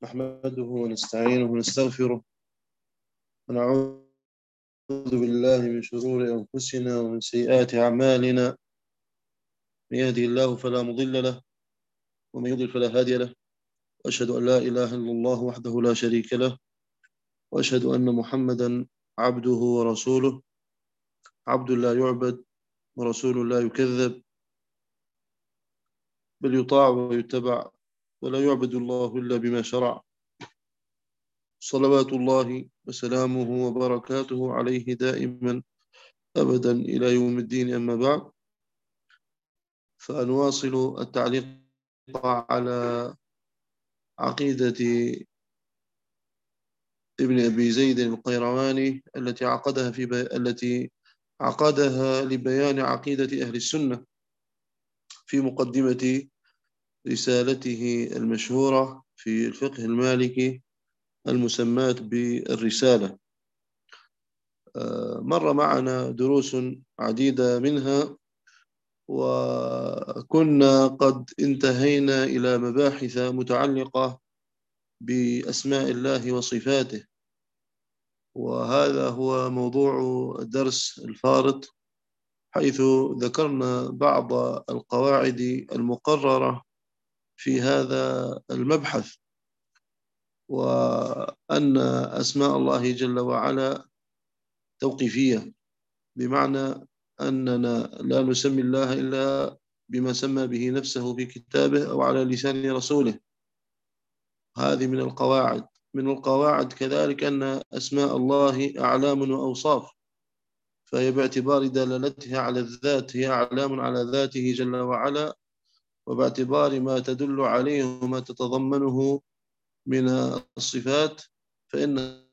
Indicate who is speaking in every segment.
Speaker 1: نحمده ونستعينه ونستغفره ونعوذ بالله من شرور أنفسنا ومن سيئات أعمالنا. من يهده الله فلا مضل له ومن يضلل فلا هادي له، وأشهد أن لا إله إلا الله وحده لا شريك له، وأشهد أن محمدا عبده ورسوله، عبد لا يعبد ورسول لا يكذب، بل يطاع ويتبع، ولا يعبد الله إلا بما شرع. صلوات الله وسلامه وبركاته عليه دائما أبدا إلى يوم الدين. أما بعد، فنواصل التعليق على عقيدة ابن أبي زيد القيرواني التي عقدها لبيان عقيدة أهل السنة في مقدمة رسالته المشهورة في الفقه المالكي المسماة بالرسالة. مر معنا دروس عديدة منها، وكنا قد انتهينا إلى مباحث متعلقة بأسماء الله وصفاته، وهذا هو موضوع الدرس الفارط، حيث ذكرنا بعض القواعد المقررة في هذا المبحث، وأن أسماء الله جل وعلا توقيفية، بمعنى أننا لا نسمي الله إلا بما سمى به نفسه في كتابه أو على لسان رسوله. هذه من القواعد كذلك أن أسماء الله أعلام وأوصاف، فهي باعتبار دلالتها على الذات هي أعلام على ذاته جل وعلا، وباعتبار ما تدل عليه وما تتضمنه من الصفات فإن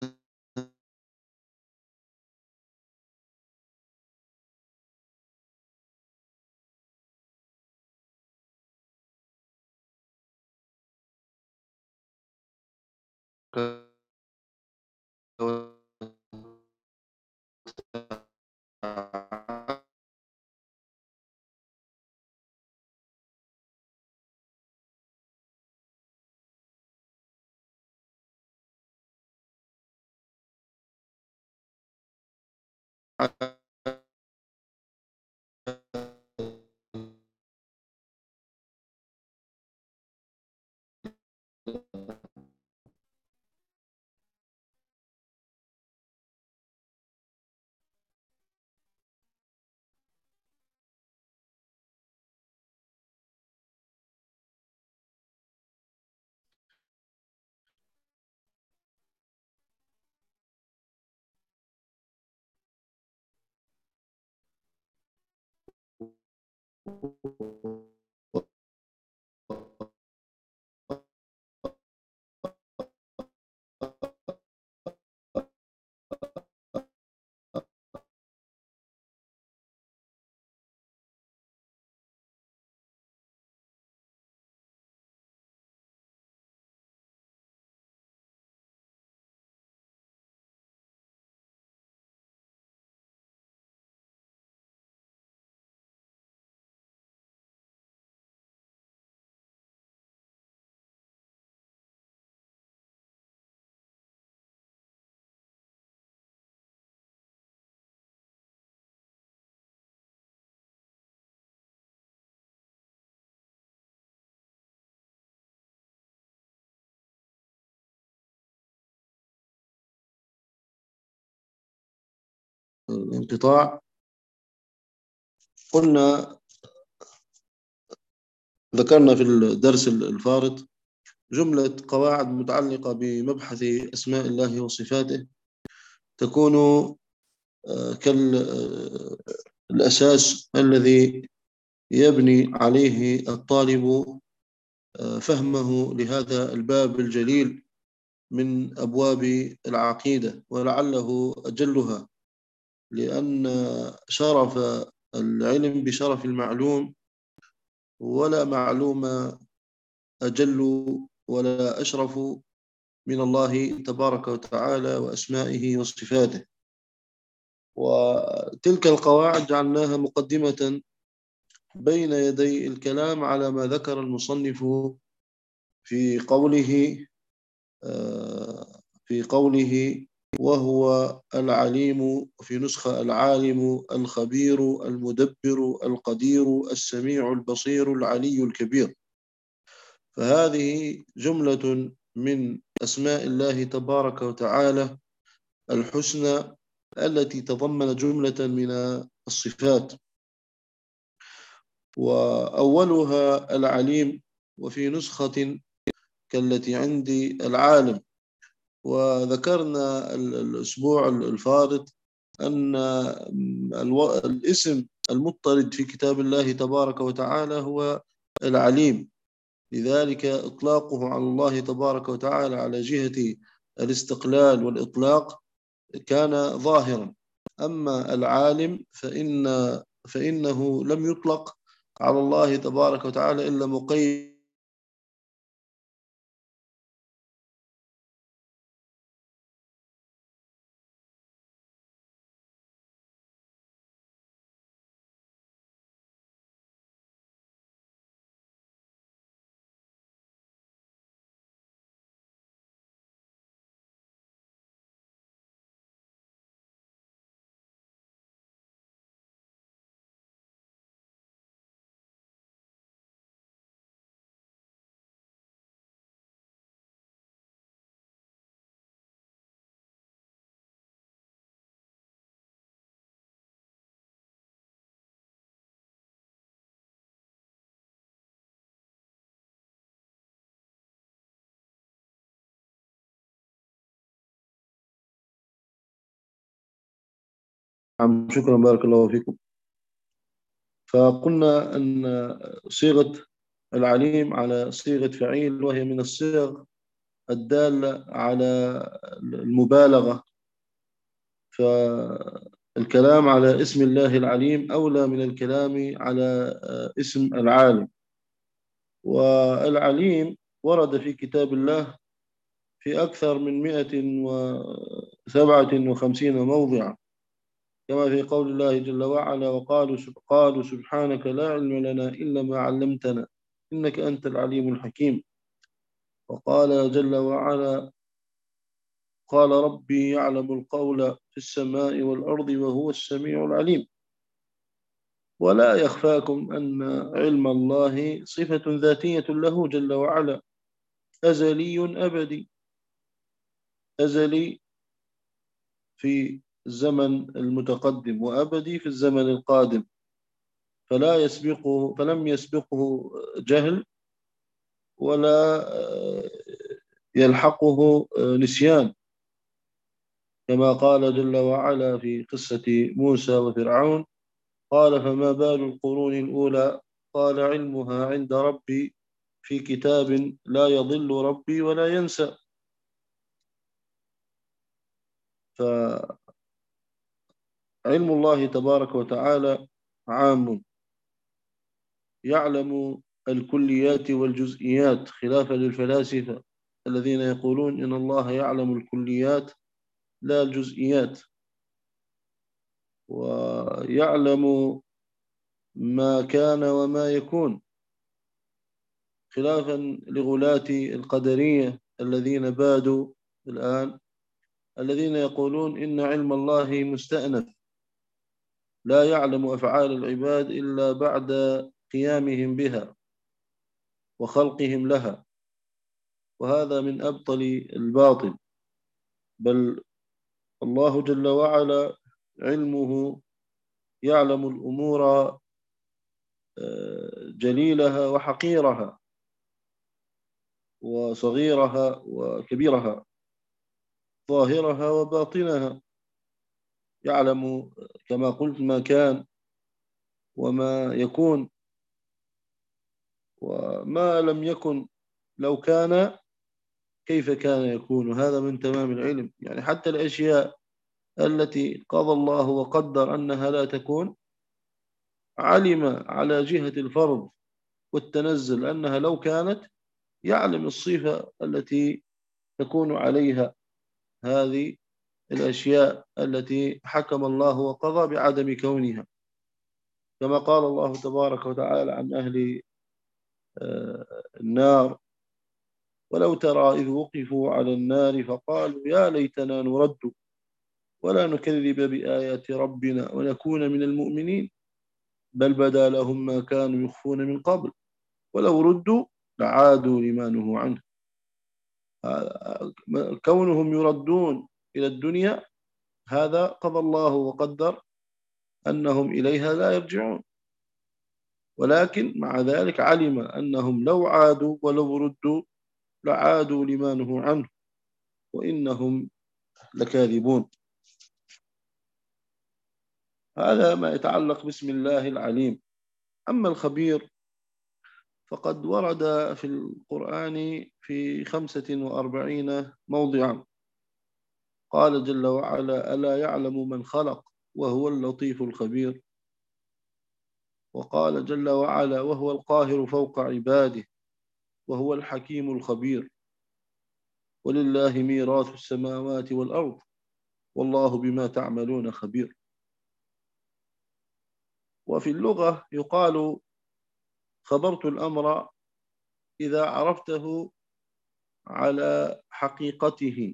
Speaker 1: الانقطاع. ذكرنا في الدرس الفارط جملة قواعد متعلقة بمبحث أسماء الله وصفاته، تكون كالأساس الذي يبني عليه الطالب فهمه لهذا الباب الجليل من أبواب العقيدة، ولعله أجلها، لأن شرف العلم بشرف المعلوم، ولا معلوم أجل ولا أشرف من الله تبارك وتعالى وأسمائه وصفاته. وتلك القواعد جعلناها مقدمة بين يدي الكلام على ما ذكر المصنف في قوله في قوله وهو العليم، في نسخة العالم الخبير المدبر القدير السميع البصير العلي الكبير. فهذه جملة من أسماء الله تبارك وتعالى الحسنى التي تضمن جملة من الصفات، وأولها العليم، وفي نسخة كالتي عندي العالم. وذكرنا الأسبوع الفارط أن الاسم المضطرد في كتاب الله تبارك وتعالى هو العليم، لذلك إطلاقه على الله تبارك وتعالى على جهة الاستقلال والإطلاق كان ظاهرا. أما العالم فإنه لم يطلق على الله تبارك وتعالى إلا مقيد. شكرا، بارك الله فيكم. فقلنا أن صيغة العليم على صيغة فعيل، وهي من الصيغ الدالة على المبالغة، فالكلام على اسم الله العليم أولى من الكلام على اسم العالم. والعليم ورد في كتاب الله في أكثر من 157 موضعا، كما في قول الله جل وعلا قالوا سبحانك لا علم لنا إلا ما علمتنا إنك أنت العليم الحكيم. وقال جل وعلا قال ربي يعلم القول في السماء والأرض وهو السميع العليم. ولا يخفاكم أن علم الله صفة ذاتية له جل وعلا، أزلي أبدي، أزلي في الزمن المتقدم وأبدي في الزمن القادم، فلم يسبقه جهل ولا يلحقه نسيان، كما قال جل وعلا في قصة موسى وفرعون قال فما بال القرون الأولى قال علمها عند ربي في كتاب لا يضل ربي ولا ينسى. فعلم الله تبارك وتعالى عام، يعلم الكليات والجزئيات، خلافا للفلاسفة الذين يقولون إن الله يعلم الكليات لا الجزئيات، ويعلم ما كان وما يكون، خلافا لغلاة القدرية الذين بادوا الآن، الذين يقولون إن علم الله مستأنف، لا يعلم أفعال العباد إلا بعد قيامهم بها وخلقهم لها، وهذا من أبطل الباطل. بل الله جل وعلا علمه يعلم الأمور جليلها وحقيرها وصغيرها وكبيرها، ظاهرها وباطنها، يعلم كما قلت ما كان وما يكون وما لم يكن، لو كان كيف كان يكون. هذا من تمام العلم، يعني حتى الأشياء التي قضى الله وقدر أنها لا تكون علم على جهة الفرض والتنزل أنها لو كانت، يعلم الصفة التي تكون عليها هذه الأشياء التي حكم الله وقضى بعدم كونها، كما قال الله تبارك وتعالى عن أهل النار ولو ترى إذ وقفوا على النار فقالوا يا ليتنا نرد ولا نكذب بآيات ربنا ونكون من المؤمنين بل بدا لهم ما كانوا يخفون من قبل ولو ردوا لعادوا لما نهوا عنه. كونهم يردون إلى الدنيا هذا قضى الله وقدر أنهم إليها لا يرجعون، ولكن مع ذلك علم أنهم لو عادوا ولو ردوا لعادوا لما نهوا عنه وإنهم لكاذبون. هذا ما يتعلق باسم الله العليم. أما الخبير فقد ورد في القرآن في 45 موضعا. قال جل وعلا ألا يعلم من خلق وهو اللطيف الخبير. وقال جل وعلا وهو القاهر فوق عباده وهو الحكيم الخبير ولله ميراث السماوات والأرض والله بما تعملون خبير. وفي اللغة يقال خبرت الأمر إذا عرفته على حقيقته.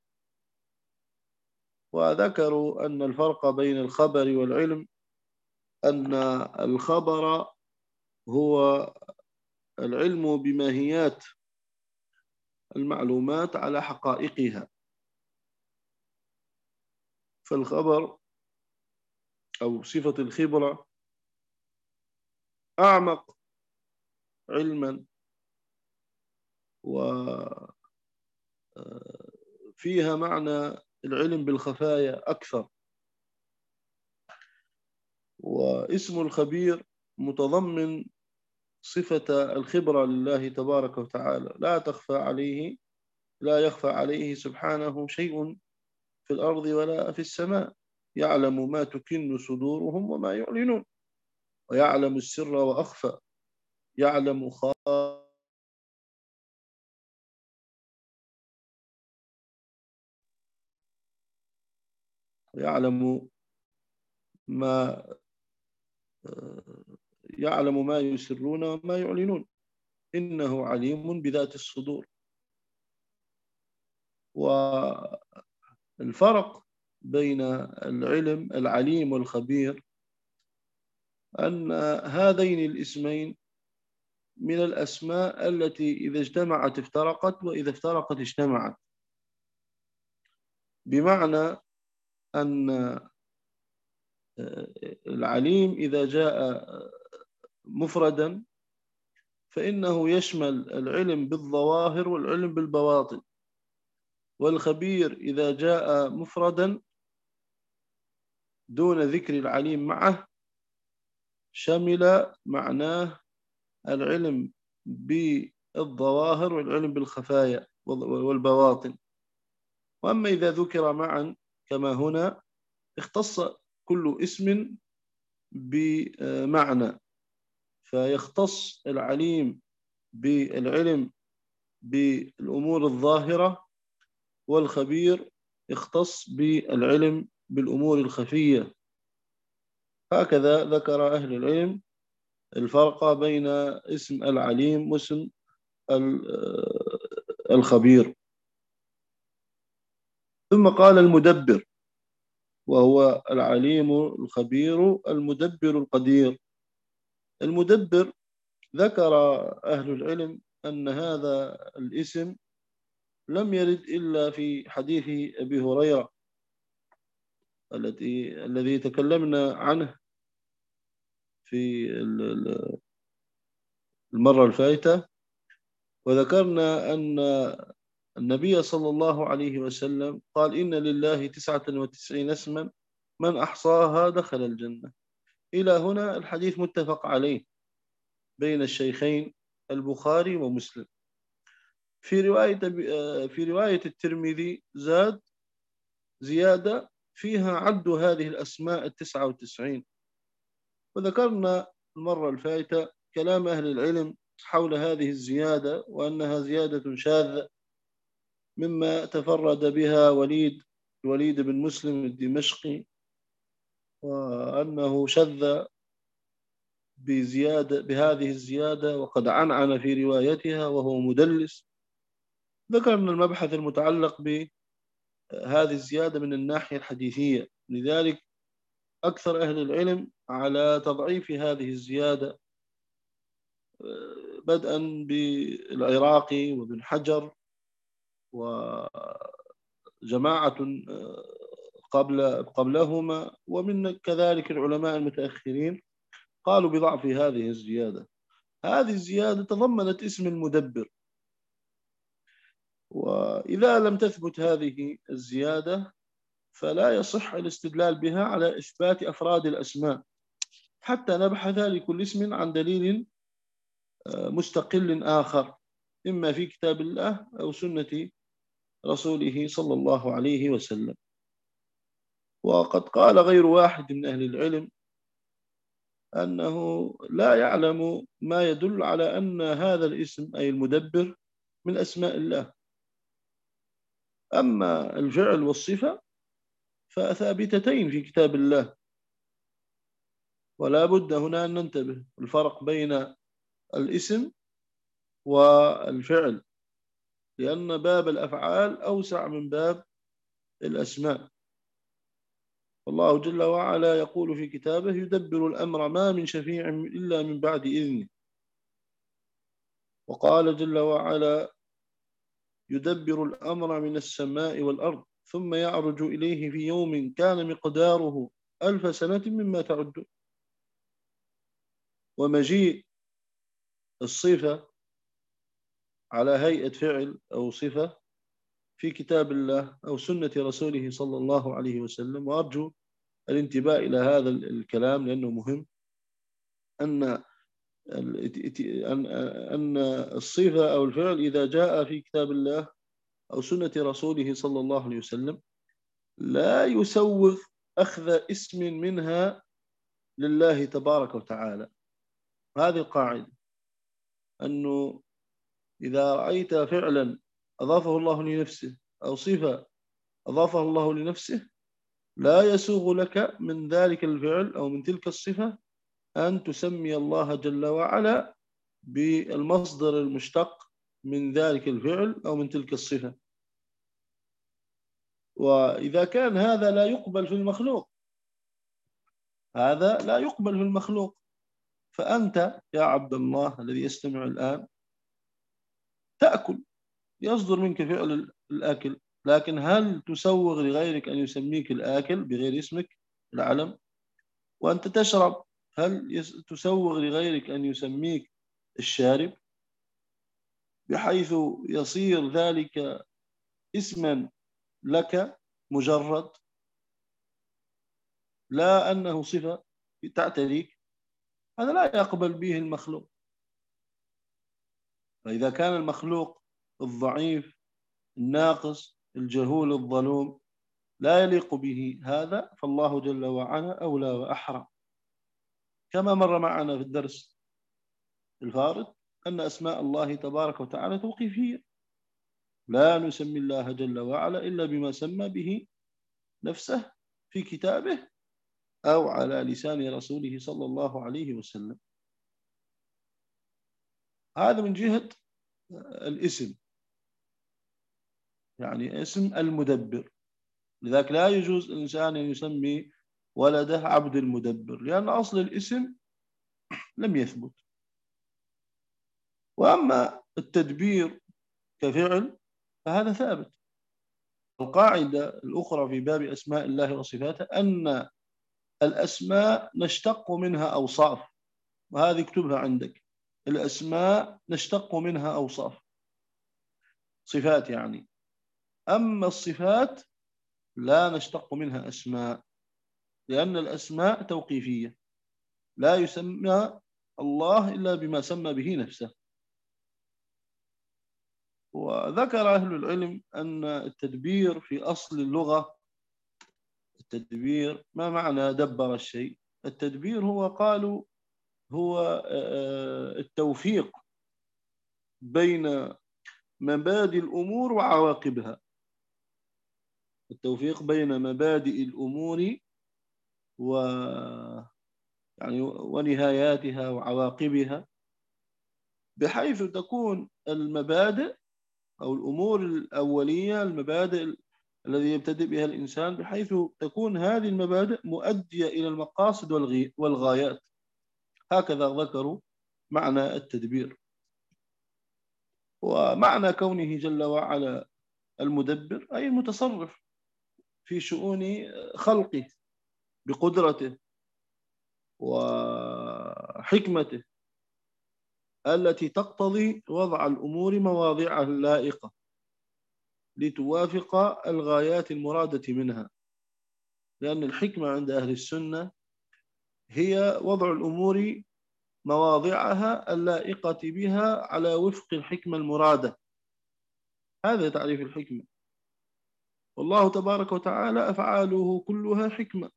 Speaker 1: وذكروا أن الفرق بين الخبر والعلم أن الخبر هو العلم بماهيات المعلومات على حقائقها، فالخبر أو صفة الخبرة أعمق علما وفيها معنى العلم بالخفايا أكثر. واسم الخبير متضمن صفة الخبرة لله تبارك وتعالى، لا يخفى عليه سبحانه شيء في الأرض ولا في السماء، يعلم ما تكن صدورهم وما يعلنون ويعلم السر وأخفى، يعلم ما يعلم ما يسرون وما يعلنون إنه عليم بذات الصدور. والفرق بين العليم والخبير أن هذين الاسمين من الأسماء التي إذا اجتمعت افترقت وإذا افترقت اجتمعت، بمعنى أن العليم إذا جاء مفردا فإنه يشمل العلم بالظواهر والعلم بالبواطن، والخبير إذا جاء مفردا دون ذكر العليم معه شمل معناه العلم بالظواهر والعلم بالخفايا والبواطن. وأما إذا ذكر معا كما هنا اختص كل اسم بمعنى، فيختص العليم بالعلم بالأمور الظاهرة والخبير يختص بالعلم بالأمور الخفية. هكذا ذكر أهل العلم الفرق بين اسم العليم واسم الخبير. ثم قال المدبر وهو العليم الخبير المدبر القدير. المدبر ذكر أهل العلم أن هذا الاسم لم يرد إلا في حديث أبي هريرة الذي تكلمنا عنه في المرة الفائتة، وذكرنا أن النبي صلى الله عليه وسلم قال إن لله 99 اسما من أحصاها دخل الجنة. إلى هنا الحديث متفق عليه بين الشيخين البخاري ومسلم. في رواية الترمذي زاد زيادة فيها عد هذه الأسماء 99. وذكرنا المرة الفائتة كلام أهل العلم حول هذه الزيادة وأنها زيادة شاذة مما تفرد بها الوليد بن مسلم الدمشقي، وأنه شذ بهذه الزيادة وقد عنعن في روايتها وهو مدلس، ذكرنا المبحث المتعلق بهذه الزيادة من الناحية الحديثية، لذلك أكثر أهل العلم على تضعيف هذه الزيادة، بدءا بالعراقي وابن حجر وجماعة قبلهما، ومن كذلك العلماء المتأخرين قالوا بضعف هذه الزيادة. هذه الزيادة تضمنت اسم المدبر، وإذا لم تثبت هذه الزيادة فلا يصح الاستدلال بها على إثبات أفراد الأسماء حتى نبحث لكل اسم عن دليل مستقل آخر، إما في كتاب الله أو سنة رسوله صلى الله عليه وسلم. وقد قال غير واحد من أهل العلم أنه لا يعلم ما يدل على أن هذا الاسم أي المدبر من أسماء الله. أما الفعل والصفة فثابتتين في كتاب الله، ولا بد هنا أن ننتبه الفرق بين الاسم والفعل، لأن باب الأفعال أوسع من باب الأسماء. والله جل وعلا يقول في كتابه: يدبر الأمر ما من شفيع إلا من بعد إذنه. وقال جل وعلا: يدبر الأمر من السماء والأرض ثم يعرج إليه في يوم كان مقداره 1000 سنة مما تعدون. ومجيء الصفة على هيئة فعل أو صفة في كتاب الله أو سنة رسوله صلى الله عليه وسلم. وأرجو الانتباه إلى هذا الكلام لأنه مهم، أن الصفة أو الفعل إذا جاء في كتاب الله أو سنة رسوله صلى الله عليه وسلم لا يسوغ أخذ اسم منها لله تبارك وتعالى. هذه القاعدة، أنه إذا رأيت فعلا أضافه الله لنفسه أو صفة أضافه الله لنفسه لا يسوغ لك من ذلك الفعل أو من تلك الصفة أن تسمي الله جل وعلا بالمصدر المشتق من ذلك الفعل أو من تلك الصفة. وإذا كان هذا لا يقبل في المخلوق، هذا لا يقبل في المخلوق، فأنت يا عبد الله الذي يستمع الآن تأكل، يصدر منك فعل الأكل، لكن هل تسوغ لغيرك أن يسميك الآكل بغير اسمك العلم؟ وأنت تشرب، هل تسوغ لغيرك أن يسميك الشارب، بحيث يصير ذلك اسما لك مجرد، لا أنه صفة تعتريك؟ هذا لا يقبل به المخلوق. فإذا كان المخلوق الضعيف الناقص الجهول الظلوم لا يليق به هذا، فالله جل وعلا أولى وأحرى. كما مر معنا في الدرس الفارط أن أسماء الله تبارك وتعالى توقيفية، لا نسمي الله جل وعلا إلا بما سمى به نفسه في كتابه أو على لسان رسوله صلى الله عليه وسلم. هذا من جهة الاسم، يعني اسم المدبر. لذلك لا يجوز الإنسان أن يسمي ولده عبد المدبر، لأن أصل الاسم لم يثبت. وأما التدبير كفعل فهذا ثابت. القاعدة الأخرى في باب أسماء الله وصفاته أن الأسماء نشتق منها أوصاف، وهذه اكتبها عندك. الأسماء نشتق منها أوصاف، صفات يعني. أما الصفات لا نشتق منها أسماء، لأن الأسماء توقيفية، لا يسمى الله إلا بما سمى به نفسه. وذكر أهل العلم أن التدبير في أصل اللغة، التدبير ما معنى دبر الشيء؟ التدبير هو قالوا هو التوفيق بين مبادئ الأمور وعواقبها، التوفيق بين مبادئ الأمور يعني ونهاياتها وعواقبها، بحيث تكون المبادئ أو الأمور الأولية، المبادئ الذي يبتدئ بها الإنسان، بحيث تكون هذه المبادئ مؤدية إلى المقاصد والغايات. هكذا ذكروا معنى التدبير. ومعنى كونه جل وعلا المدبر أي المتصرف في شؤون خلقه بقدرته وحكمته التي تقتضي وضع الأمور مواضعها اللائقة لتوافق الغايات المرادة منها. لأن الحكمة عند أهل السنة هي وضع الأمور مواضعها اللائقة بها على وفق الحكمة المرادة. هذا تعريف الحكمة. والله تبارك وتعالى أفعاله كلها حكمة،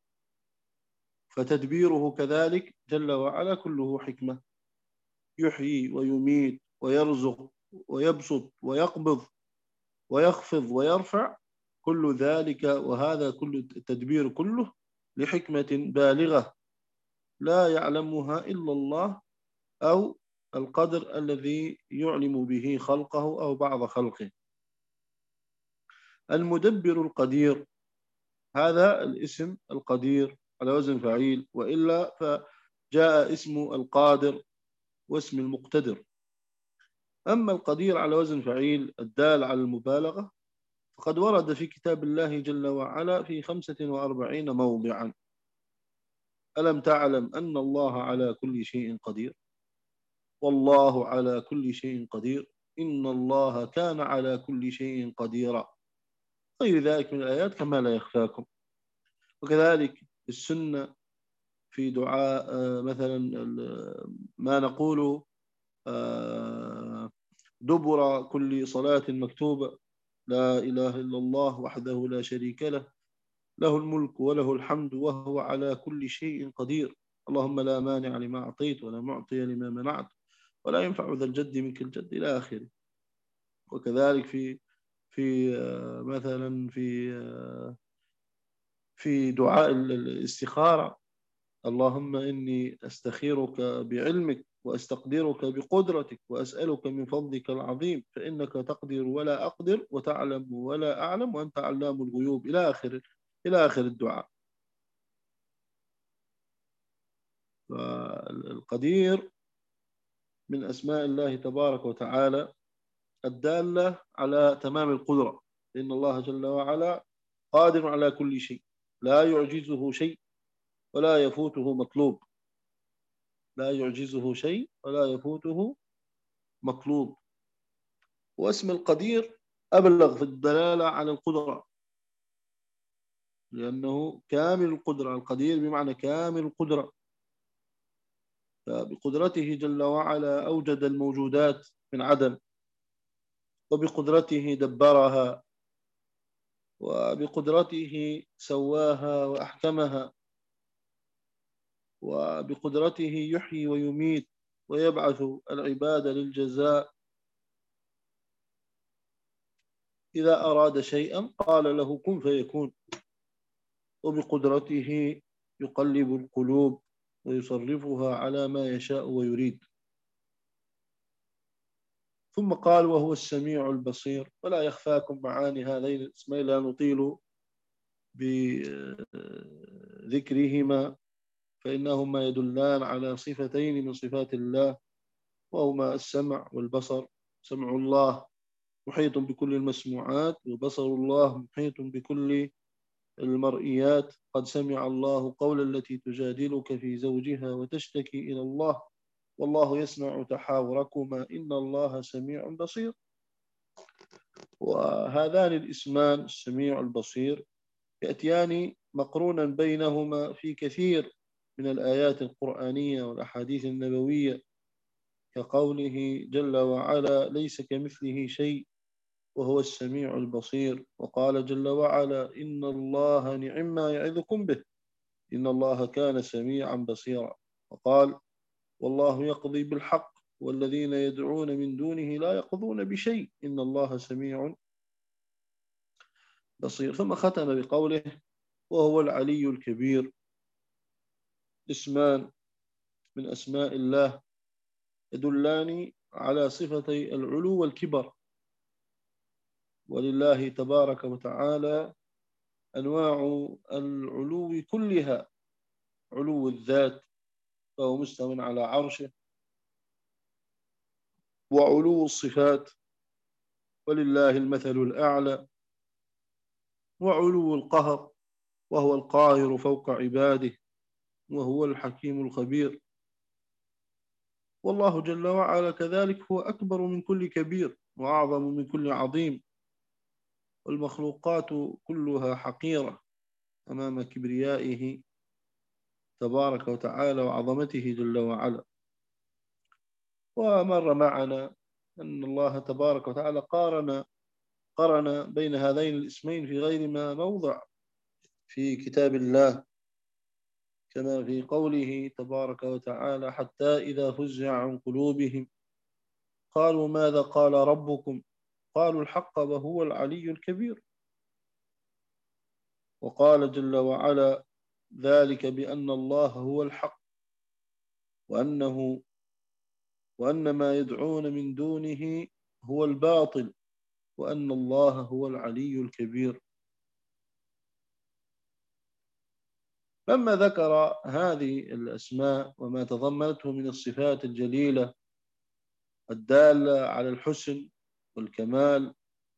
Speaker 1: فتدبيره كذلك جل وعلا كله حكمة. يحيي ويميت ويرزق ويبسط ويقبض ويخفض ويرفع، كل ذلك وهذا كل التدبير كله لحكمة بالغة لا يعلمها إلا الله، أو القدر الذي يعلم به خلقه أو بعض خلقه. المدبر القدير، هذا الاسم القدير على وزن فعيل، وإلا فجاء اسم القادر واسم المقتدر. أما القدير على وزن فعيل الدال على المبالغة فقد ورد في كتاب الله جل وعلا في 45 موضعا. ألم تعلم أن الله على كل شيء قدير، والله على كل شيء قدير، إن الله كان على كل شيء قديرا، غير ذلك من الآيات كما لا يخفاكم. وكذلك السنة في دعاء مثلا ما نقول دبر كل صلاة مكتوبة: لا إله إلا الله وحده لا شريك له، له الملك وله الحمد وهو على كل شيء قدير، اللهم لا مانع لما أعطيت ولا معطي لما منعت ولا ينفع ذا الجد منك الجد، إلى آخره. وكذلك في مثلا في دعاء الاستخارة: اللهم إني أستخيرك بعلمك وأستقدرك بقدرتك وأسألك من فضلك العظيم فإنك تقدر ولا أقدر وتعلم ولا أعلم وأنت علام الغيوب، إلى آخر الدعاء. فالقدير من أسماء الله تبارك وتعالى الدالة على تمام القدرة، إن الله جل وعلا قادر على كل شيء، لا يعجزه شيء ولا يفوته مطلوب، لا يعجزه شيء ولا يفوته مطلوب. واسم القدير أبلغ في الدلالة على القدرة، لأنه كامل القدرة. القدير بمعنى كامل القدرة، فبقدرته جل وعلا أوجد الموجودات من عدم، وبقدرته دبرها، وبقدرته سواها وأحكمها، وبقدرته يحيي ويميت ويبعث العباد للجزاء. إذا أراد شيئا قال له كن فيكون، وبقدرته يقلب القلوب ويصرفها على ما يشاء ويريد. ثم قال وهو السميع البصير. ولا يخفاكم معاني هذين الاسمين، لا نطيل بذكرهما، فإنهما يدلان على صفتين من صفات الله، وهما السمع والبصر. سمع الله محيط بكل المسموعات، وبصر الله محيط بكل المرئيات. قد سمع الله قول التي تجادلك في زوجها وتشتكي إلى الله والله يسمع تحاوركما إن الله سميع بصير. وهذان الاسمان السميع البصير يأتيان مقرونا بينهما في كثير من الآيات القرآنية والأحاديث النبوية، كقوله جل وعلا ليس كمثله شيء وهو السميع البصير. وقال جل وعلا إن الله نعم ما يعظكم به إن الله كان سميعا بصيرا. وقال والله يقضي بالحق والذين يدعون من دونه لا يقضون بشيء إن الله سميع بصير. ثم ختم بقوله وهو العلي الكبير. اسمان من أسماء الله يدلان على صفتي العلو والكبر، ولله تبارك وتعالى أنواع العلو كلها: علو الذات فهو مستو على عرشه، وعلو الصفات ولله المثل الأعلى، وعلو القهر وهو القاهر فوق عباده وهو الحكيم الخبير. والله جل وعلا كذلك هو أكبر من كل كبير وأعظم من كل عظيم، والمخلوقات كلها حقيرة أمام كبريائه تبارك وتعالى وعظمته جل وعلا. ومر معنا أن الله تبارك وتعالى قرن بين هذين الاسمين في غير ما موضع في كتاب الله، كما في قوله تبارك وتعالى: حتى إذا فزع عن قلوبهم قالوا ماذا قال ربكم قالوا الحق وهو العلي الكبير. وقال جل وعلا: ذلك بأن الله هو الحق وأن ما يدعون من دونه هو الباطل وأن الله هو العلي الكبير. لما ذكر هذه الأسماء وما تضمنته من الصفات الجليلة الدالة على الحسن والكمال،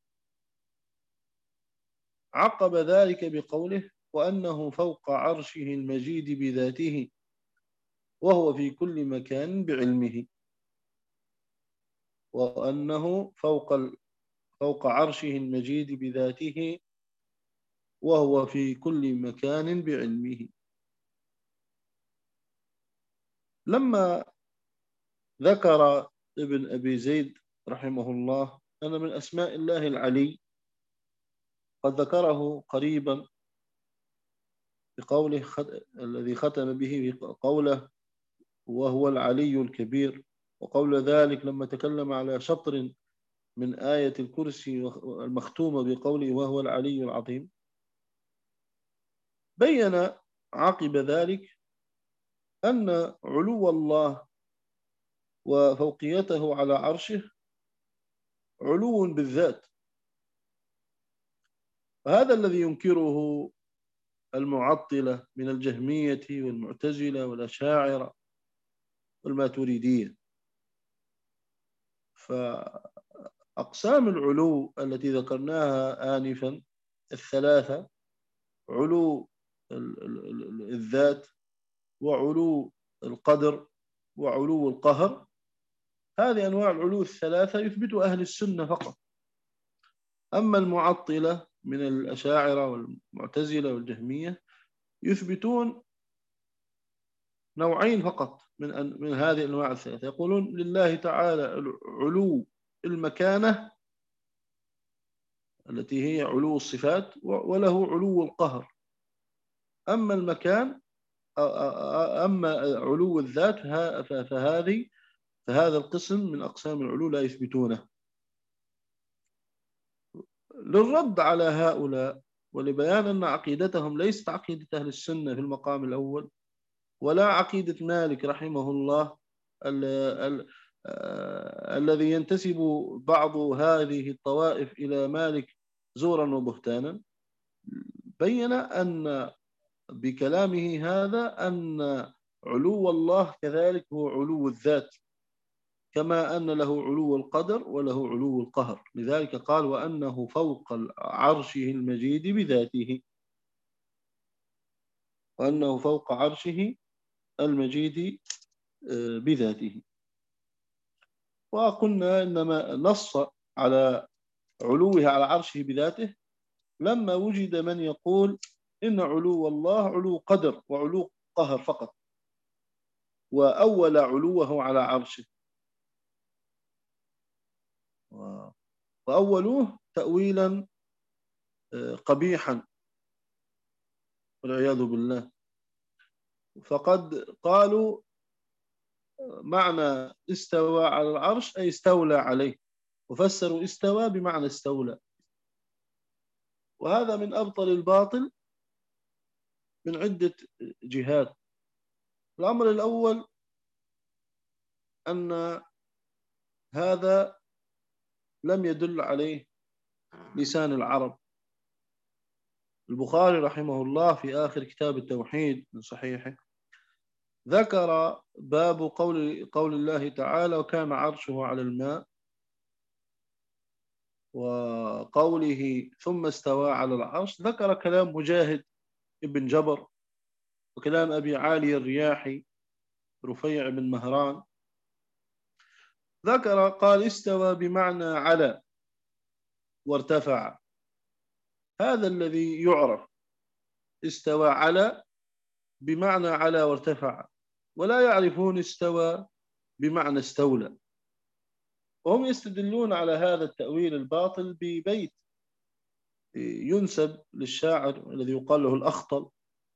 Speaker 1: عقب ذلك بقوله: وأنه فوق عرشه المجيد بذاته وهو في كل مكان بعلمه. وأنه فوق عرشه المجيد بذاته وهو في كل مكان بعلمه. لما ذكر ابن أبي زيد رحمه الله أن من أسماء الله العلي، قد ذكره قريبا بقوله الذي ختم به قوله: وهو العلي الكبير. وقول ذلك لما تكلم على شطر من آية الكرسي المختومة بقوله: وهو العلي العظيم، بين عقب ذلك أن علو الله وفوقيته على عرشه علو بالذات، وهذا الذي ينكره المعطلة من الجهمية والمعتزلة والأشاعرة والماتريدية. فأقسام العلو التي ذكرناها آنفا الثلاثة: علو الذات وعلو القدر وعلو القهر، هذه أنواع العلو الثلاثة يثبت أهل السنة فقط. أما المعطلة من الأشاعرة والمعتزلة والجهمية يثبتون نوعين فقط من هذه الأنواع الثلاثة. يقولون لله تعالى علو المكانة التي هي علو الصفات، وله علو القهر. أما المكان أما علو الذات فهذا القسم من أقسام العلو لا يثبتونه. للرد على هؤلاء ولبيان أن عقيدتهم ليست عقيدة أهل السنة في المقام الأول، ولا عقيدة مالك رحمه الله الذي ينتسب بعض هذه الطوائف إلى مالك زورا وبهتانا، بين أن بكلامه هذا أن علو الله كذلك هو علو الذات، كما أن له علو القدر وله علو القهر. لذلك قال: وأنه فوق عرشه المجيد بذاته، وأنه فوق عرشه المجيد بذاته. وقلنا إنما نص على علوه على عرشه بذاته لما وجد من يقول إن علو الله علو قدر وعلو قهر فقط، وأول علوه على عرشه، وأولوه تأويلا قبيحا والعياذ بالله. فقد قالوا معنى استوى على العرش أي استولى عليه، وفسروا استوى بمعنى استولى، وهذا من أبطل الباطل من عدة جهات. الأمر الأول أن هذا لم يدل عليه لسان العرب. البخاري رحمه الله في آخر كتاب التوحيد من صحيحه ذكر باب قول الله تعالى وكان عرشه على الماء، وقوله ثم استوى على العرش، ذكر كلام مجاهد ابن جبر وكلام أبي عالي الرياحي رفيع بن مهران. قال استوى بمعنى على وارتفع، هذا الذي يعرف، استوى على بمعنى على وارتفع، ولا يعرفون استوى بمعنى استولى. وهم يستدلون على هذا التأويل الباطل ببيت ينسب للشاعر الذي يقال له الأخطل،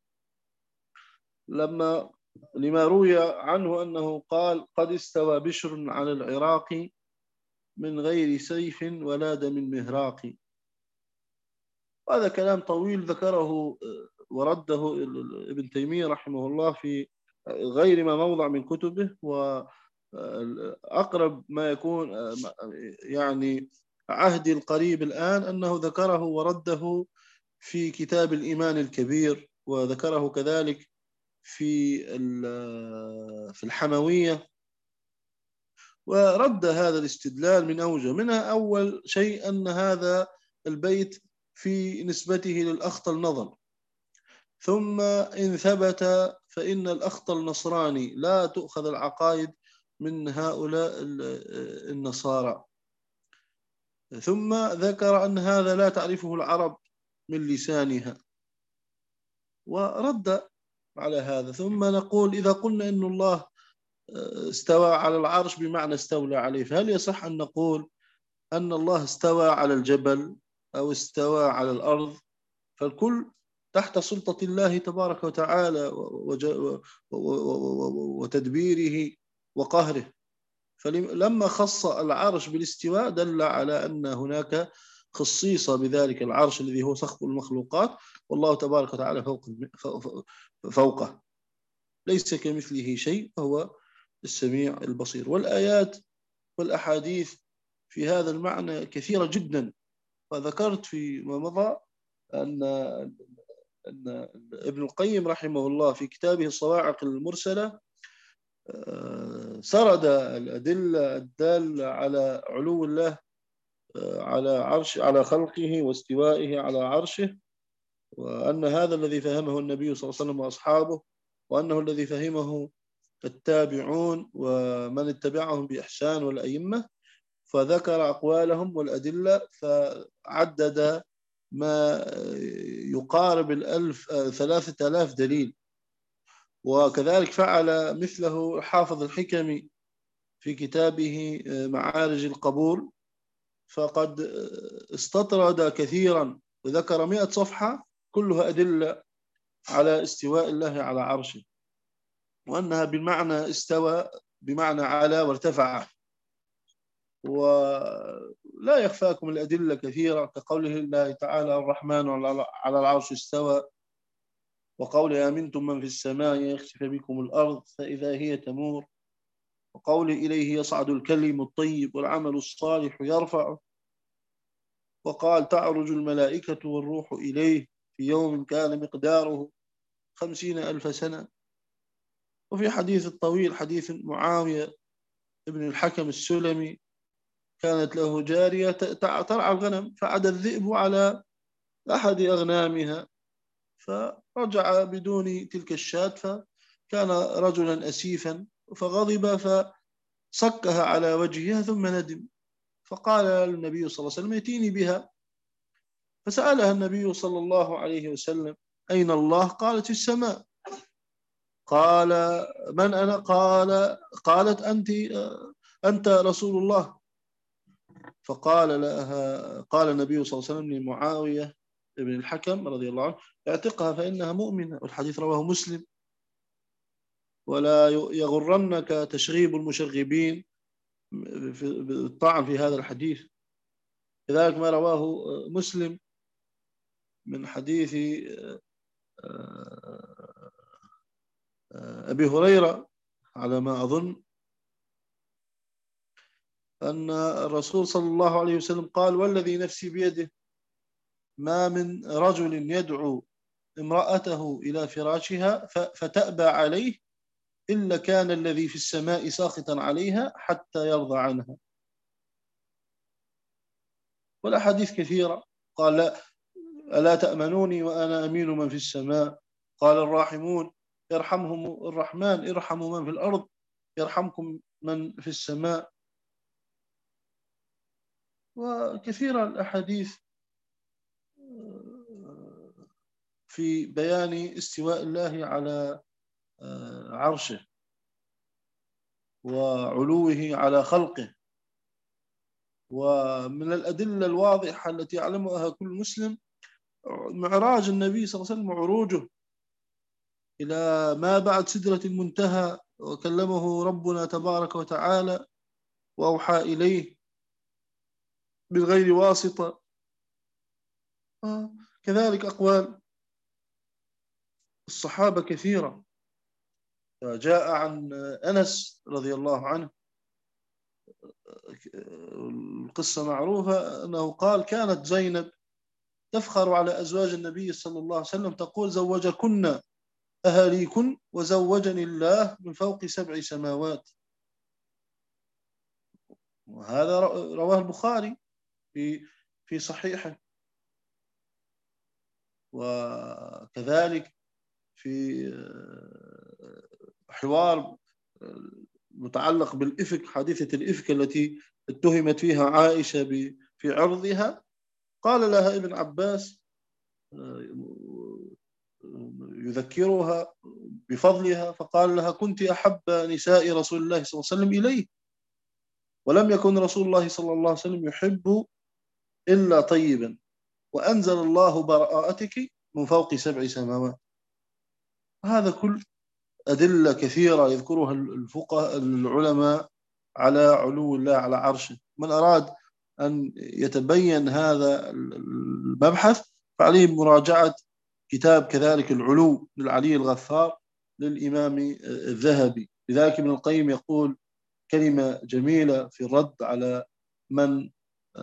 Speaker 1: لما روي عنه أنه قال قد استوى بشر على العراق من غير سيف ولا دم مهراق. هذا كلام طويل ذكره ورده ابن تيمية رحمه الله في غير ما موضع من كتبه، وأقرب ما يكون يعني عهدي القريب الآن أنه ذكره ورده في كتاب الإيمان الكبير، وذكره كذلك في الحموية، ورد هذا الاستدلال من أوجه. منها أول شيء أن هذا البيت في نسبته للأخطل نظر، ثم إن ثبت فإن الأخطل نصراني، لا تؤخذ العقائد من هؤلاء النصارى. ثم ذكر أن هذا لا تعرفه العرب من لسانها، ورد على هذا. ثم نقول إذا قلنا أن الله استوى على العرش بمعنى استولى عليه، فهل يصح أن نقول أن الله استوى على الجبل أو استوى على الأرض؟ فالكل تحت سلطة الله تبارك وتعالى وتدبيره وقهره. فلما خص العرش بالاستواء دل على أن هناك خصيصة بذلك العرش الذي هو سقف المخلوقات، والله تبارك وتعالى فوقه، ليس كمثله شيء، وهو السميع البصير. والآيات والأحاديث في هذا المعنى كثيرة جدا. وذكرت فيما مضى أن ابن القيم رحمه الله في كتابه الصواعق المرسلة سرد الأدلة الدالة على علو الله على خلقه واستوائه على عرشه، وأن هذا الذي فهمه النبي صلى الله عليه وسلم وأصحابه، وأنه الذي فهمه التابعون ومن اتبعهم بإحسان والأئمة. فذكر أقوالهم والأدلة، فعدد ما يقارب 3000 دليل. وكذلك فعل مثله حافظ الحكمي في كتابه معارج القبول، فقد استطرد كثيرا وذكر 100 صفحة كلها أدلة على استواء الله على عرشه، وأنها بالمعنى استوى بمعنى على وارتفع. ولا يخفاكم الأدلة كثيرة كقوله الله تعالى الرحمن على العرش استوى، وقوله أمنتم من في السماء يخسف بكم الأرض فإذا هي تمور، وقوله إليه يصعد الكلم الطيب والعمل الصالح يرفعه، وقال تعرج الملائكة والروح إليه في يوم كان مقداره 50,000 سنة. وفي حديث الطويل حديث معاوية ابن الحكم السلمي كانت له جارية ترعى الغنم، فعد الذئب على أحد أغنامها فرجع بدون تلك الشاة، فكان رجلا أسيفا فغضب فصكها على وجهها ثم ندم، فقال النبي صلى الله عليه وسلم ائتيني بها. فسألها النبي صلى الله عليه وسلم أين الله؟ قالت في السماء. قال من أنا؟ قالت أنت رسول الله. فقال لها قال النبي صلى الله عليه وسلم لمعاوية ابن الحكم رضي الله عنه اعتقها فإنها مؤمنة، والحديث رواه مسلم. ولا يغرنك تشغيب المشغبين بالطعن في هذا الحديث. لذلك ما رواه مسلم من حديث أبي هريرة على ما أظن أن الرسول صلى الله عليه وسلم قال: والذي نفسي بيده ما من رجل يدعو امرأته إلى فراشها فتأبى عليه إلا كان الذي في السماء ساخطا عليها حتى يرضى عنها. والأحاديث كثيرة. قال: ألا تأمنوني وأنا أمين من في السماء؟ قال: الراحمون يرحمهم الرحمن ارحموا من في الأرض يرحمكم من في السماء. وكثيرا الأحاديث في بيان استواء الله على عرشه وعلوه على خلقه. ومن الأدلة الواضحة التي يعلمها كل مسلم معراج النبي صلى الله عليه وسلم وعروجه إلى ما بعد سدرة المنتهى، وكلمه ربنا تبارك وتعالى وأوحى إليه من غير واسطة. كذلك أقوال الصحابة كثيرة. جاء عن أنس رضي الله عنه القصة معروفة أنه قال: كانت زينب تفخر على أزواج النبي صلى الله عليه وسلم تقول: زوجكن أهاليكن وزوجني الله من فوق 7 سماوات. وهذا رواه البخاري في صحيحه. وكذلك في حوار متعلق بالإفك، حادثة الإفك التي اتهمت فيها عائشة في عرضها، قال لها ابن عباس يذكرها بفضلها، فقال لها: كنت أحب نساء رسول الله صلى الله عليه وسلم إليه، ولم يكن رسول الله صلى الله عليه وسلم يحب إلا طيبا، وأنزل الله براءتك من فوق 7 سماوات. هذا كل أدلة كثيرة يذكرها الفقهاء العلماء على علو الله على عرشه. من أراد أن يتبين هذا المبحث فعليه مراجعة كتاب كذلك العلو للعلي الغفار للإمام الذهبي. لذلك ابن القيم يقول كلمة جميلة في الرد على من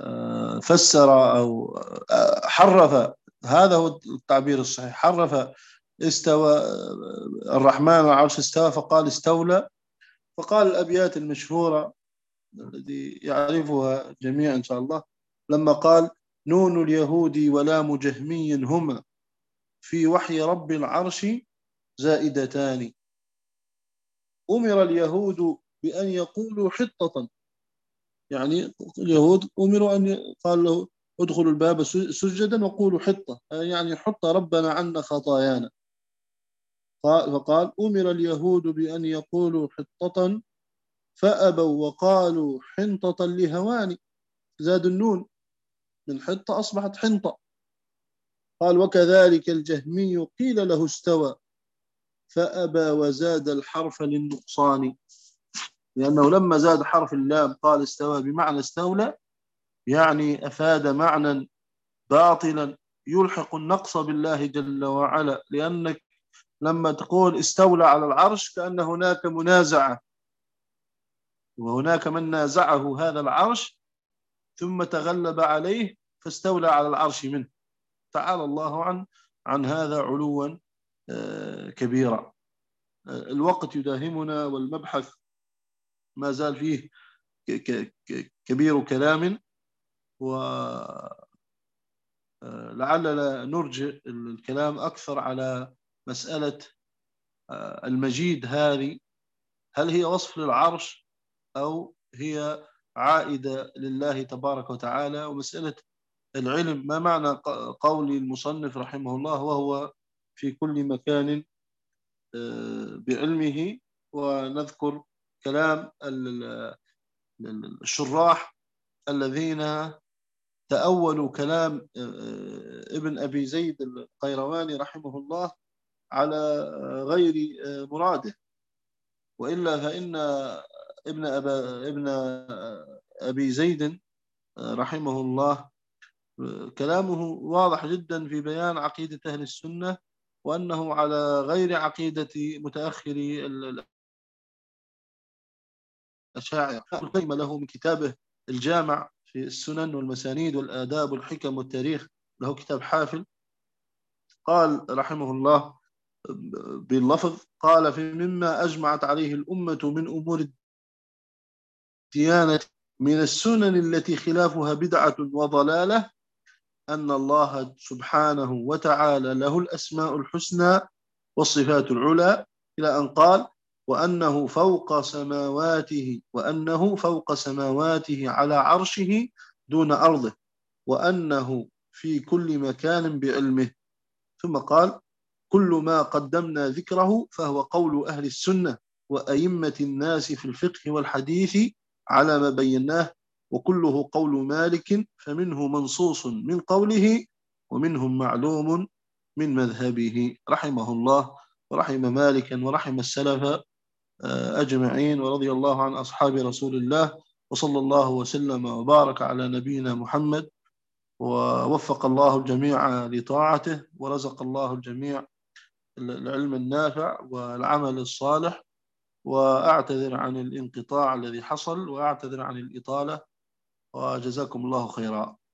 Speaker 1: فسر أو حرف، هذا هو التعبير الصحيح، حرف استوى الرحمن على العرش استوى فقال استولى. فقال الأبيات المشهورة الذي يعرفها جميعا إن شاء الله، لما قال: نون اليهود ولام جهمي هما في وحي رب العرش زائدتان. أمر اليهود بأن يقولوا حطة، يعني اليهود أمروا أن قال له: ادخلوا الباب سجدا وقولوا حطة، يعني حط ربنا عنا خطايانا. فقال: أمر اليهود بأن يقولوا حطة فأبوا وقالوا حنطة لهوان. زاد النون من حطة أصبحت حنطة. قال: وكذلك الجهمي قيل له استوى فأبى وزاد الحرف للنقصان. لأنه لما زاد حرف اللام قال استوى بمعنى استولى، يعني أفاد معنى باطلا يلحق النقص بالله جل وعلا. لأنك لما تقول استولى على العرش كأن هناك منازعة، وهناك من نازعه هذا العرش ثم تغلب عليه فاستولى على العرش منه. تعالى الله عن هذا علوا كبيرا. الوقت يداهمنا والمبحث ما زال فيه كبير كلام، ولعلنا نرجع الكلام أكثر على مسألة المجيد هذه، هل هي وصف للعرش أو هي عائدة لله تبارك وتعالى؟ ومسألة العلم، ما معنى قول المصنف رحمه الله وهو في كل مكان بعلمه؟ ونذكر كلام الشراح الذين تأولوا كلام ابن أبي زيد القيرواني رحمه الله على غير مراده. وإلا فإن ابن أبي زيد رحمه الله كلامه واضح جدا في بيان عقيدة أهل السنة، وأنه على غير عقيدة متأخري الأشاعرة. القيمة له من كتابه الجامع في السنن والمسانيد والآداب والحكم والتاريخ، له كتاب حافل، قال رحمه الله باللفظ، قال: في مما أجمعت عليه الأمة من أمور الديانة من السنن التي خلافها بدعة وضلالة أن الله سبحانه وتعالى له الأسماء الحسنى والصفات العلى، إلى أن قال: وأنه فوق سماواته على عرشه دون أرضه، وأنه في كل مكان بعلمه. ثم قال: كل ما قدمنا ذكره فهو قول أهل السنة وأئمة الناس في الفقه والحديث على ما بيناه، وكله قول مالك، فمنه منصوص من قوله ومنهم معلوم من مذهبه، رحمه الله ورحم مالكا ورحم السلف أجمعين، ورضي الله عن أصحاب رسول الله، وصلى الله وسلم وبارك على نبينا محمد، ووفق الله الجميع لطاعته، ورزق الله الجميع العلم النافع والعمل الصالح. وأعتذر عن الانقطاع الذي حصل، وأعتذر عن الإطالة، وجزاكم الله خيرا.